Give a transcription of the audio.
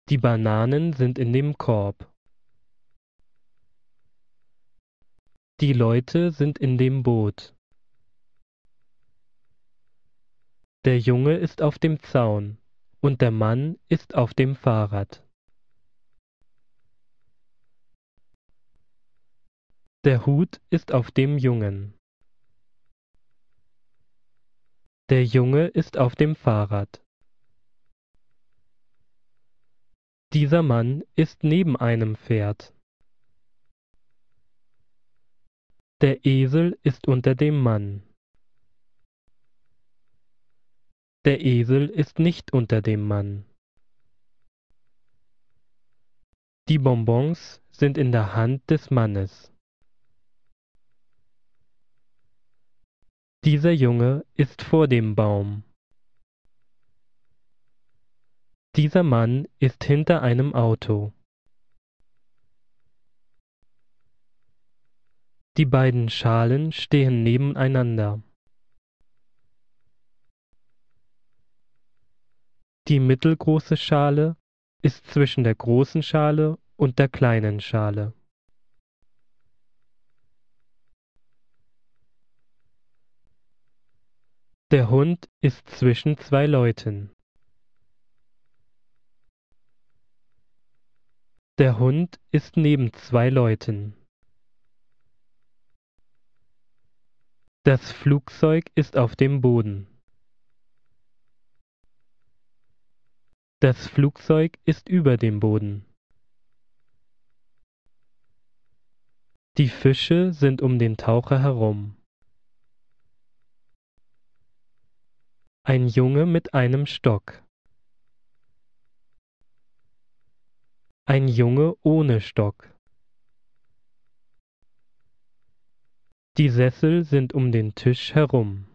Die Bananen sind in dem Korb. Die Leute sind in dem Boot. Der Junge ist auf dem Zaun und der Mann ist auf dem Fahrrad. Der Hut ist auf dem Jungen. Der Junge ist auf dem Fahrrad. Dieser Mann ist neben einem Pferd. Der Esel ist unter dem Mann. Der Esel ist nicht unter dem Mann. Die Bonbons sind in der Hand des Mannes. Dieser Junge ist vor dem Baum. Dieser Mann ist hinter einem Auto. Die beiden Schalen stehen nebeneinander. Die mittelgroße Schale ist zwischen der großen Schale und der kleinen Schale. Der Hund ist zwischen zwei Leuten. Der Hund ist neben zwei Leuten. Das Flugzeug ist auf dem Boden. Das Flugzeug ist über dem Boden. Die Fische sind um den Taucher herum. Ein Junge mit einem Stock. Ein Junge ohne Stock. Die Sessel sind um den Tisch herum.